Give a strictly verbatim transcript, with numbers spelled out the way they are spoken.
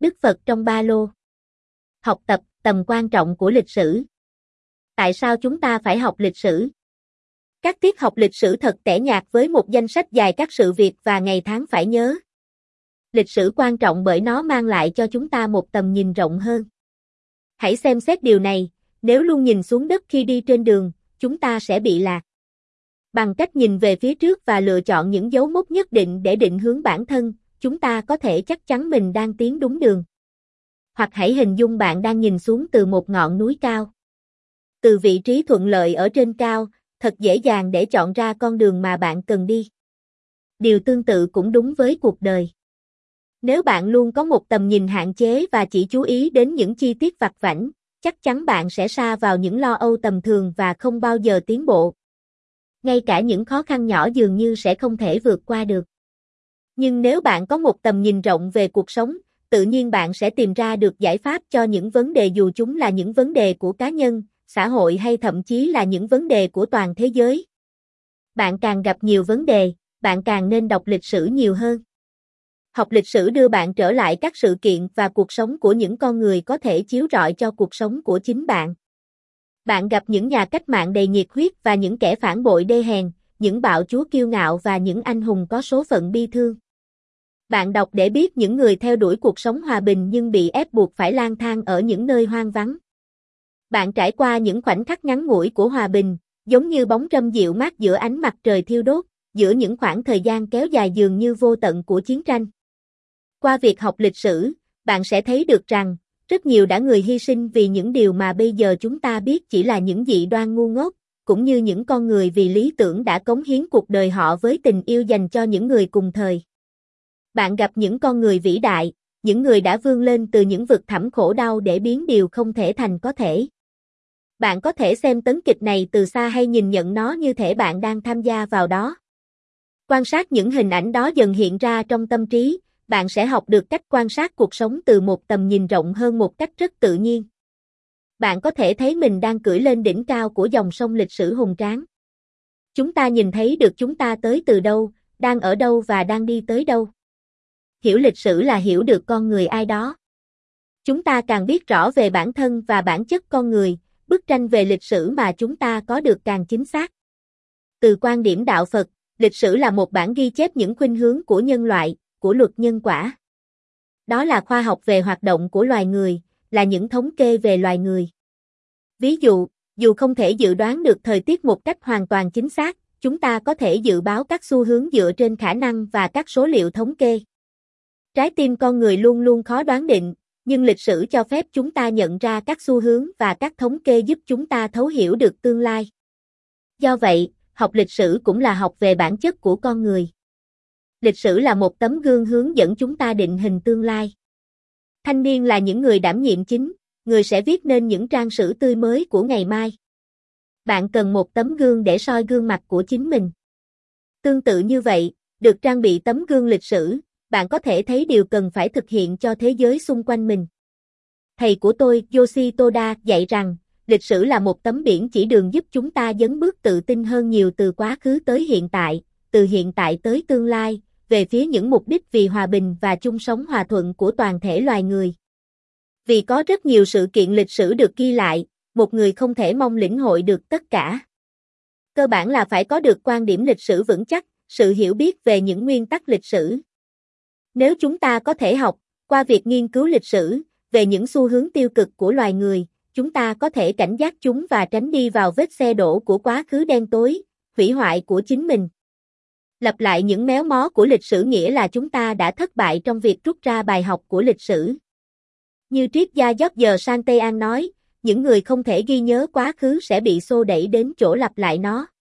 Đức Phật trong ba lô. Học tập, tầm quan trọng của lịch sử. Tại sao chúng ta phải học lịch sử? Các tiết học lịch sử thật tẻ nhạt với một danh sách dài các sự việc và ngày tháng phải nhớ. Lịch sử quan trọng bởi nó mang lại cho chúng ta một tầm nhìn rộng hơn. Hãy xem xét điều này, nếu luôn nhìn xuống đất khi đi trên đường, chúng ta sẽ bị lạc. Bằng cách nhìn về phía trước và lựa chọn những dấu mốc nhất định để định hướng bản thân, chúng ta có thể chắc chắn mình đang tiến đúng đường. Hoặc hãy hình dung bạn đang nhìn xuống từ một ngọn núi cao. Từ vị trí thuận lợi ở trên cao, thật dễ dàng để chọn ra con đường mà bạn cần đi. Điều tương tự cũng đúng với cuộc đời. Nếu bạn luôn có một tầm nhìn hạn chế và chỉ chú ý đến những chi tiết vặt vãnh, chắc chắn bạn sẽ sa vào những lo âu tầm thường và không bao giờ tiến bộ. Ngay cả những khó khăn nhỏ dường như sẽ không thể vượt qua được. Nhưng nếu bạn có một tầm nhìn rộng về cuộc sống, tự nhiên bạn sẽ tìm ra được giải pháp cho những vấn đề dù chúng là những vấn đề của cá nhân, xã hội hay thậm chí là những vấn đề của toàn thế giới. Bạn càng gặp nhiều vấn đề, bạn càng nên đọc lịch sử nhiều hơn. Học lịch sử đưa bạn trở lại các sự kiện và cuộc sống của những con người có thể chiếu rọi cho cuộc sống của chính bạn. Bạn gặp những nhà cách mạng đầy nhiệt huyết và những kẻ phản bội đê hèn, những bạo chúa kiêu ngạo và những anh hùng có số phận bi thương. Bạn đọc để biết những người theo đuổi cuộc sống hòa bình nhưng bị ép buộc phải lang thang ở những nơi hoang vắng. Bạn trải qua những khoảnh khắc ngắn ngủi của hòa bình, giống như bóng râm dịu mát giữa ánh mặt trời thiêu đốt, giữa những khoảng thời gian kéo dài dường như vô tận của chiến tranh. Qua việc học lịch sử, bạn sẽ thấy được rằng, rất nhiều đã người hy sinh vì những điều mà bây giờ chúng ta biết chỉ là những dị đoan ngu ngốc, cũng như những con người vì lý tưởng đã cống hiến cuộc đời họ với tình yêu dành cho những người cùng thời. Bạn gặp những con người vĩ đại, những người đã vươn lên từ những vực thẳm khổ đau để biến điều không thể thành có thể. Bạn có thể xem tấn kịch này từ xa hay nhìn nhận nó như thể bạn đang tham gia vào đó. Quan sát những hình ảnh đó dần hiện ra trong tâm trí, bạn sẽ học được cách quan sát cuộc sống từ một tầm nhìn rộng hơn một cách rất tự nhiên. Bạn có thể thấy mình đang cưỡi lên đỉnh cao của dòng sông lịch sử hùng tráng. Chúng ta nhìn thấy được chúng ta tới từ đâu, đang ở đâu và đang đi tới đâu. Hiểu lịch sử là hiểu được con người ai đó. Chúng ta càng biết rõ về bản thân và bản chất con người, bức tranh về lịch sử mà chúng ta có được càng chính xác. Từ quan điểm đạo Phật, lịch sử là một bản ghi chép những khuynh hướng của nhân loại, của luật nhân quả. Đó là khoa học về hoạt động của loài người, là những thống kê về loài người. Ví dụ, dù không thể dự đoán được thời tiết một cách hoàn toàn chính xác, chúng ta có thể dự báo các xu hướng dựa trên khả năng và các số liệu thống kê. Trái tim con người luôn luôn khó đoán định, nhưng lịch sử cho phép chúng ta nhận ra các xu hướng và các thống kê giúp chúng ta thấu hiểu được tương lai. Do vậy, học lịch sử cũng là học về bản chất của con người. Lịch sử là một tấm gương hướng dẫn chúng ta định hình tương lai. Thanh niên là những người đảm nhiệm chính, người sẽ viết nên những trang sử tươi mới của ngày mai. Bạn cần một tấm gương để soi gương mặt của chính mình. Tương tự như vậy, được trang bị tấm gương lịch sử, bạn có thể thấy điều cần phải thực hiện cho thế giới xung quanh mình. Thầy của tôi, Yoshi Toda, dạy rằng, lịch sử là một tấm biển chỉ đường giúp chúng ta dấn bước tự tin hơn nhiều từ quá khứ tới hiện tại, từ hiện tại tới tương lai, về phía những mục đích vì hòa bình và chung sống hòa thuận của toàn thể loài người. Vì có rất nhiều sự kiện lịch sử được ghi lại, một người không thể mong lĩnh hội được tất cả. Cơ bản là phải có được quan điểm lịch sử vững chắc, sự hiểu biết về những nguyên tắc lịch sử. Nếu chúng ta có thể học, qua việc nghiên cứu lịch sử, về những xu hướng tiêu cực của loài người, chúng ta có thể cảnh giác chúng và tránh đi vào vết xe đổ của quá khứ đen tối, hủy hoại của chính mình. Lặp lại những méo mó của lịch sử nghĩa là chúng ta đã thất bại trong việc rút ra bài học của lịch sử. Như triết gia George Santayana nói, những người không thể ghi nhớ quá khứ sẽ bị xô đẩy đến chỗ lặp lại nó.